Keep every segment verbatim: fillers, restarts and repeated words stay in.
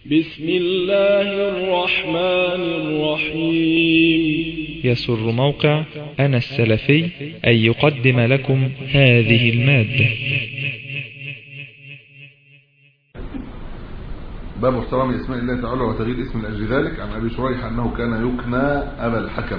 بسم الله الرحمن الرحيم. يسر موقع أنا السلفي أن يقدم لكم هذه المادة. باب احترام اسماء الله تعالى وتغيير اسم لأجل ذلك. عن أبي شريح أنه كان يكنى أبا الحكم،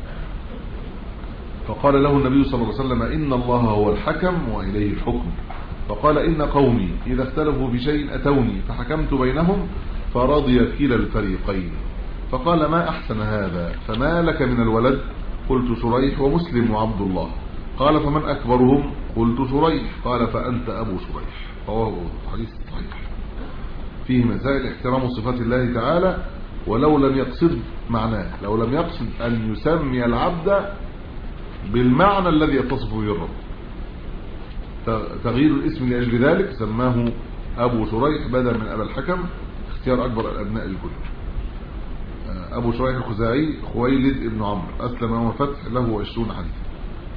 فقال له النبي صلى الله عليه وسلم: إن الله هو الحكم وإليه الحكم. فقال: إن قومي إذا اختلفوا في شيء أتوني فحكمت بينهم فرضي كلا الفريقين. فقال: ما أحسن هذا، فما لك من الولد؟ قلت: شريح ومسلم وعبد الله. قال: فمن أكبرهم؟ قلت: شريح. قال: فأنت أبو شريح. رواه حديث صحيح. فيه مسائل احترام صفات الله تعالى ولو لم يقصد معناه، لو لم يقصد أن يسمي العبد بالمعنى الذي يتصف به الرب. تغيير الاسم لأجل ذلك سماه أبو شريح بدلا من أبا الحكم، اختيار أكبر الأبناء الكل. أبو شريح الخزاعي خويلد ابن عمرو، أسلم يوم الفتح، له عشرون حديثا.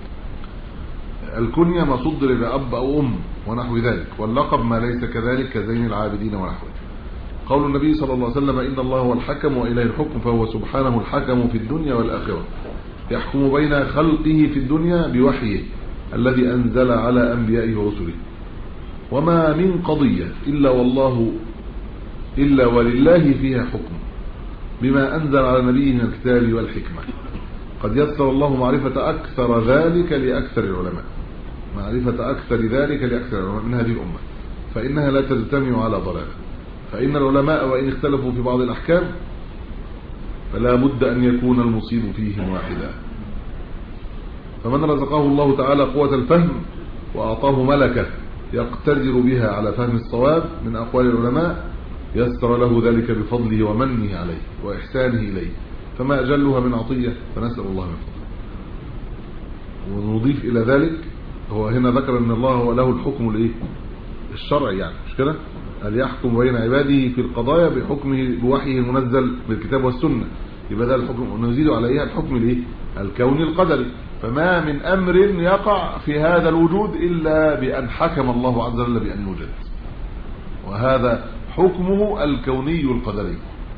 الكنية ما صدر بأب أو أم ونحو ذلك، واللقب ما ليس كذلك كزين العابدين ونحوه. قول النبي صلى الله عليه وسلم: إن الله هو الحكم وإليه الحكم، فهو سبحانه الحكم في الدنيا والآخرة، يحكم بين خلقه في الدنيا بوحيه الذي أنزل على أنبيائه ورسله. وما من قضية إلا والله إلا ولله فيها حكم بما أنزل على نبيه من الكتاب والحكمة. قد يسر الله معرفة أكثر ذلك لأكثر العلماء، معرفة أكثر ذلك لأكثر العلماء من هذه الأمة، فإنها لا تجتمع على ضلالة. فإن العلماء وإن اختلفوا في بعض الأحكام فلا بد أن يكون المصيب فيهم واحدا. فمن رزقه الله تعالى قوة الفهم وأعطاه ملكة يقتدر بها على فهم الصواب من أقوال العلماء، يسر له ذلك بفضله ومنه عليه وإحسانه إليه، فما أجلها من عطية، فنسأل الله من فضله. ونضيف إلى ذلك، هو هنا ذكر أن الله هو له الحكم الإيه؟ الشرعي، يعني مش كده؟ أن يحكم بين عباده في القضايا بحكمه بوحيه المنزل بالكتاب والسنة، يبقى ده الحكم، ونزيد عليها الحكم الإيه؟ الكوني القدري. فما من أمر يقع في هذا الوجود إلا بأن حكم الله عز وجل بأن يوجد، وهذا حكمه الكوني القدري.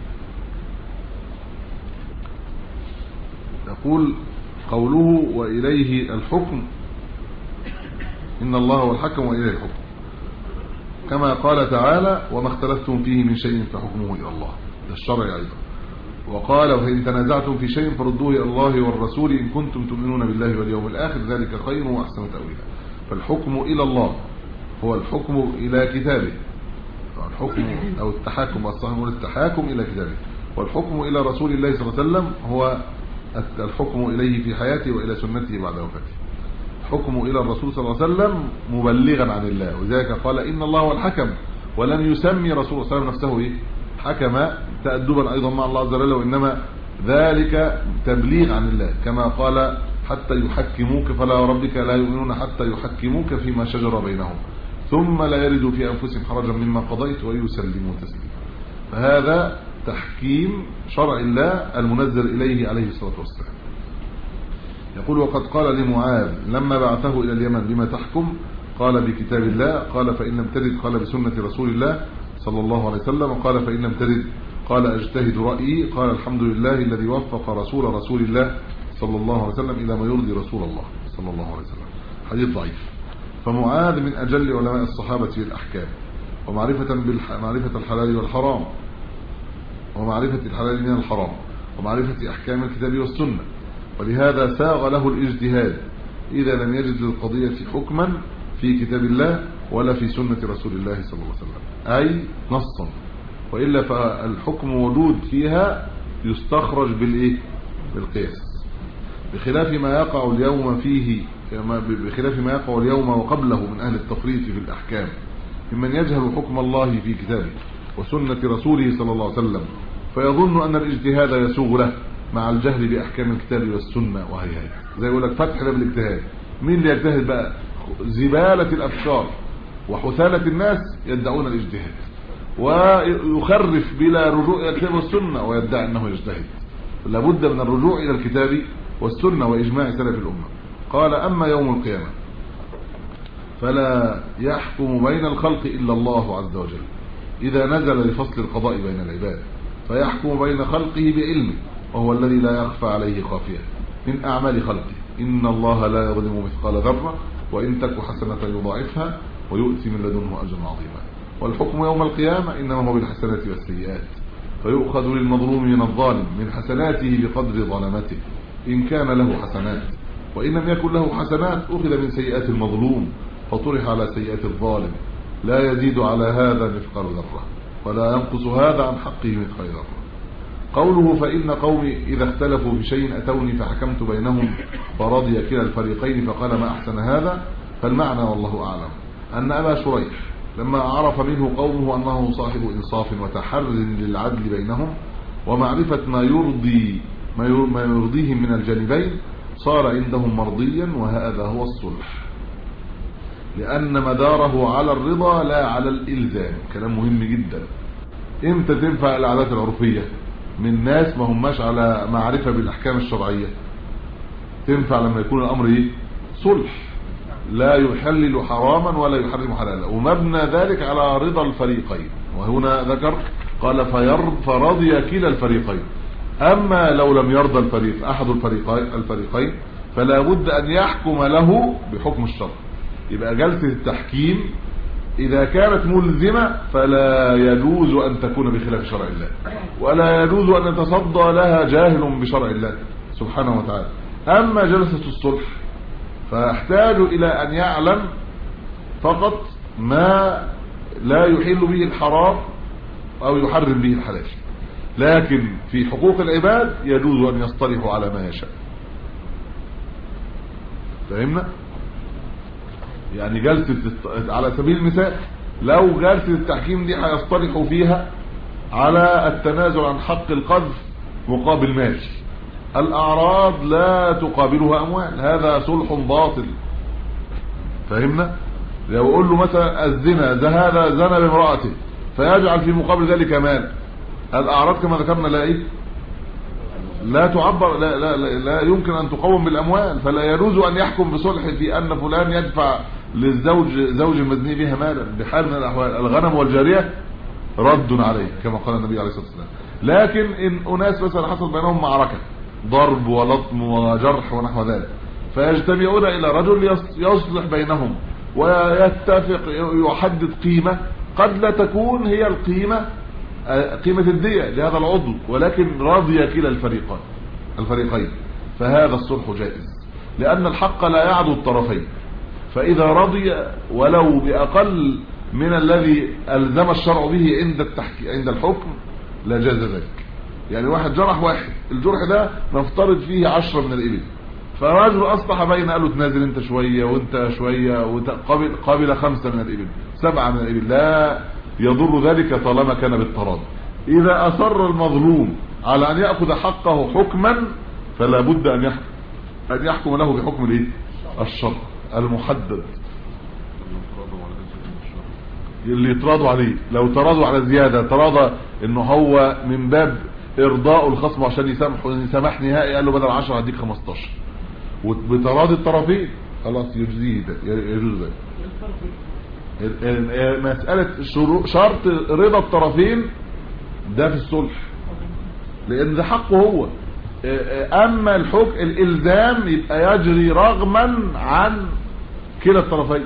يقول قوله: وإليه الحكم، إن الله هو الحكم وإليه الحكم، كما قال تعالى: وما اختلفتم فيه من شيء فحكمه إلى الله، ده الشرع أيضا. وقال: فإن تنازعتم في شيء فردوه إلى الله والرسول إن كنتم تؤمنون بالله واليوم الآخر، ذلك خير وأحسن تأويلا. فالحكم إلى الله هو الحكم إلى كتابه، الحكم أو التحاكم، الصحيح نقول التحاكم إلى كتابه، والحكم إلى رسول الله صلى الله عليه وسلم هو الحكم إليه في حياته وإلى سنته بعد وفاته. حكم إلى الرسول صلى الله عليه وسلم مبلغا عن الله، وذلك قال: إن الله هو الحكم، ولم يسمي رسول الله صلى الله عليه وسلم نفسه إيه؟ حكم، تأدبا أيضا مع الله عز وجل، وإنما ذلك تبليغ عن الله، كما قال: حتى يحكموك فلا ربك لا يؤمنون حتى يحكموك فيما شجر بينهم ثم لا يردوا في أنفسهم حرجا مما قضيت ويسلموا تسليما. فهذا تحكيم شرع الله المنزل إليه عليه الصلاة والسلام. يقول: وقد قال لمعاذ لما بعثه إلى اليمن: بما تحكم؟ قال: بكتاب الله. قال: فإن لم تجد؟ قال: بسنة رسول الله صلى الله عليه وسلم. قال: فإن لم تجد؟ قال: أجتهد رأيي. قال: الحمد لله الذي وفق رسول رسول الله صلى الله عليه وسلم إلى ما يرضي رسول الله صلى الله عليه وسلم. حديث ضعيف. فمعاذ من أجل علماء الصحابة في الأحكام، ومعرفة معرفة الحلال والحرام، ومعرفة الحلال من الحرام، ومعرفة أحكام الكتاب والسنة، ولهذا ساغ له الاجتهاد إذا لم يجد للقضية حكما في كتاب الله ولا في سنة رسول الله صلى الله عليه وسلم، أي نصا، وإلا فالحكم وجود فيها يستخرج بالإيه؟ بالقياس، بخلاف ما يقع اليوم فيه بخلاف ما يقع اليوم وقبله من أهل التفريط في الأحكام، ممن يجهل حكم الله في كتابه وسنة رسوله صلى الله عليه وسلم، فيظن أن الاجتهاد يسوغ له مع الجهل بأحكام الكتاب والسنة. وهي هي زي يقول لك فتح باب الاجتهاد. مين اللي يجتهد بقى؟ زبالة الأفكار وحثالة الناس يدعون الاجتهاد، ويخرف بلا رجوع إلى الكتاب والسنة ويدعي أنه يجتهد. لابد من الرجوع إلى الكتاب والسنة وإجماع سلف الأمة. قال: أما يوم القيامة فلا يحكم بين الخلق إلا الله عز وجل، إذا نزل لفصل القضاء بين العباد فيحكم بين خلقه بعلمه، وهو الذي لا يخفى عليه خافية من أعمال خلقه. إن الله لا يظلم مثقال ذرة وإن تك حسنة يضاعفها ويؤتي من لدنه أجرا عظيما. والحكم يوم القيامة إنما هو بالحسنات والسيئات، فيؤخذ للمظلوم من الظالم من حسناته بقدر ظلمته إن كان له حسنات، وإن لم يكن له حسنات أخذ من سيئات المظلوم فطرح على سيئات الظالم، لا يزيد على هذا مثقال ذرة ولا ينقص هذا عن حقه مثقال ذرة. قوله فإن قومي إذا اختلفوا في شيء أتوني فحكمت بينهم فرضي كلا الفريقين فقال ما أحسن هذا، فالمعنى والله أعلم أن أبا شريح لما عرف منه قومه أنه صاحب إنصاف وتحر للعدل بينهم ومعرفة ما يرضي ما يرضيهم من الجانبين صار عندهم مرضيا، وهذا هو الصلح، لأن مداره على الرضا لا على الإلزام. كلام مهم جدا. امتى تنفع العادات العرفية من ناس ما هماش على معرفة بالأحكام الشرعية؟ تنفع لما يكون الأمر ايه؟ صلح، لا يحلل حراما ولا يحرم حلالا، ومبنى ذلك على رضا الفريقين. وهنا ذكر قال فيرض فرضي كلا الفريقين. أما لو لم يرضى الفريق أحد الفريقين الفريقين فلا بد أن يحكم له بحكم الشرع. يبقى جلسة التحكيم إذا كانت ملزمة فلا يجوز أن تكون بخلاف شرع الله، ولا يجوز أن يتصدى لها جاهل بشرع الله سبحانه وتعالى. أما جلسة الصلح فيحتاج إلى أن يعلم فقط ما لا يحل به الحرام أو يحرم به الحلال، لكن في حقوق العباد يجوز أن يصطلحوا على ما يشاء. فهمنا؟ يعني جلسة على سبيل المثال لو جلسة التحكيم دي هيصطلحوا فيها على التنازل عن حق القذف مقابل مال، الأعراض لا تقابلها أموال، هذا صلح باطل. فهمنا؟ لو يقول له مثلا الزنا هذا زنا بامرأته فيجعل في مقابل ذلك مال، الأعراض كما ذكرنا لا إيه؟ لا تعبر، لا, لا, لا, لا يمكن أن تقوم بالأموال، فلا يجوز أن يحكم بصلح في أن فلان يدفع للزوج زوج المزني بها مالا بحال من الأحوال. الغنم والجارية رد عليه كما قال النبي عليه الصلاة والسلام. لكن إن أناس مثلا حصل بينهم معركة ضرب ولطم وجرح ونحو ذلك فيجتمعون إلى رجل يصلح بينهم ويتفق يحدد قيمة قد لا تكون هي القيمة قيمة الدية لهذا العضو، ولكن راضي كلا الفريقين الفريقين فهذا الصلح جائز، لأن الحق لا يعدو الطرفين. فإذا رضي ولو بأقل من الذي ألزم الشرع به عند التحكي عند الحكم لجاز ذلك. يعني واحد جرح واحد، الجرح ده نفترض فيه عشرة من الإبل، فرجل أصلح بين قال له تنازل انت شوية وانت شوية وقابل قابل خمسة من الإبل سبعة من الإبل، لا يضر ذلك طالما كان بالتراضي. إذا أصر المظلوم على أن يأخذ حقه حكما فلا بد أن يحكم أن يحكم له بحكم الايه؟ الشرع المحدد اللي يتراضوا عليه. لو تراضوا على زيادة، تراضى انه هو من باب ارضاء الخصم عشان يسامح يسامح نهائي، قال له بدل عشرة هديك خمستاشر وبتراضي الطرفين خلاص يجزيه ده يجوز ده. مسألة شرط رضا الطرفين ده في الصلح لان ده حقه هو. اما الحكم الالزام يبقى يجري رغما عن كلا الطرفين.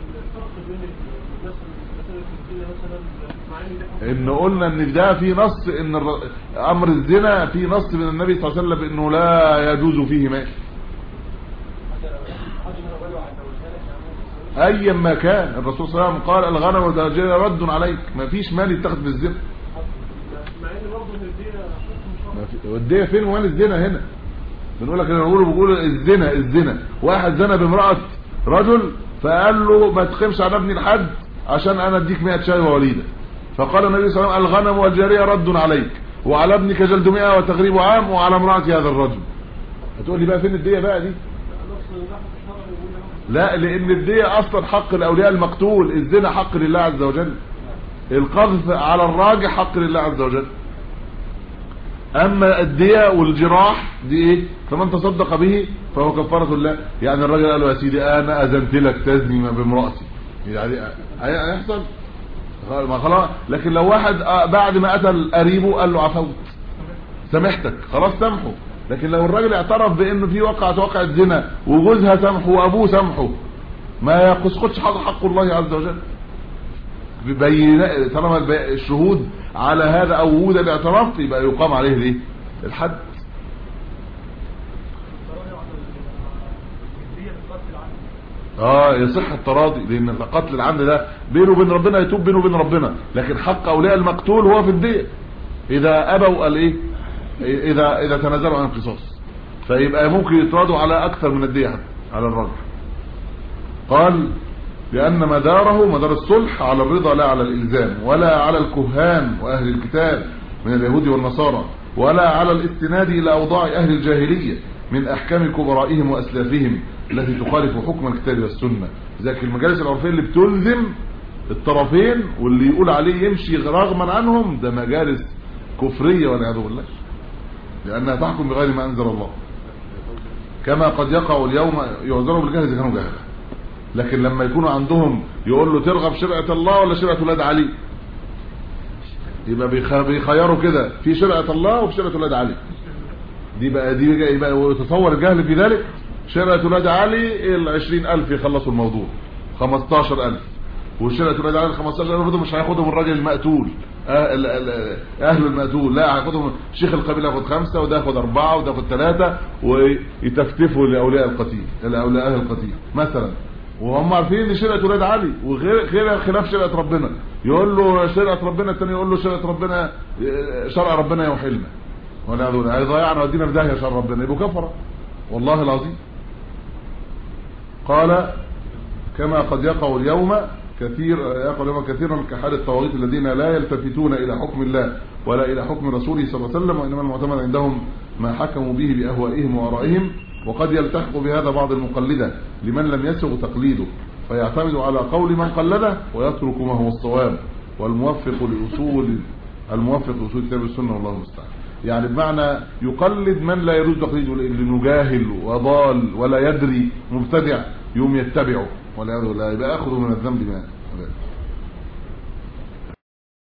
ان قلنا ان ده في نص ان امر الزنا في نص من النبي صلى الله عليه وسلم انه لا يجوز فيه مال ايا ما كان. الرسول صلى الله عليه وسلم قال الغنم والجارية رد عليك، ما فيش مال يتاخد بالزنا. والدية فين ومال الزنا هنا؟ بنقول لك انا بقول بقول الزنا الزنا واحد زنى بامرأة رجل فقال له ما تخمش على ابني الحد عشان انا اديك مئة شاي ووليدة، فقال النبي صلى الله عليه وسلم الغنم والجارية رد عليك وعلى ابنك جلد مئة وتغريب عام وعلى امرأة هذا الرجل. هتقول لي بقى فين الدية بقى دي؟ لا، لان الدية اصلا حق الاولياء المقتول، الزنا حق لله عز وجل، القذف على الراجح حق لله عز وجل. اما الدية والجراح دي ايه؟ فمن تصدق به فهو كفارة الله. يعني الراجل قال له يا سيدي انا اذنت لك تزني بامرأتي، يعني هيحصل ما خلاص. لكن لو واحد بعد ما قتل قريبه قال له عفوت سامحتك، خلاص سامحه. لكن لو الراجل اعترف بانه في وقعة وقعة زنا وجوزها سامحه وابوه سامحه، ما يسقطش حق الله عز وجل. بين طالما الشهود على هذا او وجود الاعتراف يبقى يقام عليه الايه؟ الحد. اه يصح التراضي، لان قتل العمد ده بينه وبين ربنا، يتوب بينه وبين ربنا. لكن حق اولياء المقتول هو في الدية اذا ابوا قال ايه، اذا اذا تنازلوا عن القصاص، فيبقى ممكن يتراضوا على اكثر من الدية حتى على الرجل. قال لان مداره مدار الصلح على الرضا لا على الالزام، ولا على الكهان واهل الكتاب من اليهود والنصارى، ولا على الاستناد الى اوضاع اهل الجاهلية من احكام كبرائهم واسلافهم التي تخالف حكم الكتاب والسنة. ذاك المجالس العرفية اللي بتلزم الطرفين واللي يقول عليه يمشي رغما عنهم، ده مجالس كفرية والعياذ بالله، لانها تحكم بغير ما انزل الله. كما قد يقع اليوم يعذروا بالجهل اذا كانوا جهله، لكن لما يكونوا عندهم يقول له ترغب شرعة الله ولا شرعة ولاد علي، يبقى بيخيروا كده في شرعة الله وفي شرعة ولاد علي. دي بقى دي يبقى يتصور الجهل في ذلك. شرعة ولاد علي العشرين الف يخلصوا الموضوع، خمستاشر الف، وشرعة ولاد علي الخمستاشر الف مش هياخدهم الراجل المقتول اهل اهل المقتول، لا هياخدهم شيخ القبيله، ياخد خمسه وده ياخد اربعه وده ياخد ثلاثه، ويتفتفوا لاولياء القتيل لاولياء اهل القتيل مثلا، وهم عارفين ان شرعة ولاد علي وغير غير خلاف شرعة ربنا. يقول له شرعة ربنا، الثاني يقول له شرعة ربنا، شرع ربنا يوحلنا، ولا هذول هيضيعنا ودينا في داهيه شرع ربنا، يبقوا كفره والله العظيم. قال كما قد يقع اليوم كثير يقع اليوم كثيرا كحال الطواغيت الذين لا يلتفتون الى حكم الله ولا الى حكم رسوله صلى الله عليه وسلم، وانما المعتمد عندهم ما حكموا به باهوائهم وارائهم. وقد يلتحق بهذا بعض المقلده لمن لم يسغ تقليده، فيعتمد على قول من قلده ويترك ما هو الصواب والموفق لاصول الموفق لاصول كتاب السنه، والله المستعان. يعني بمعنى يقلد من لا يجوز تقليده، لانه جاهل وضال ولا يدري مبتدع، يوم يتبعه ولا يبقى ياخذ من الذنب ما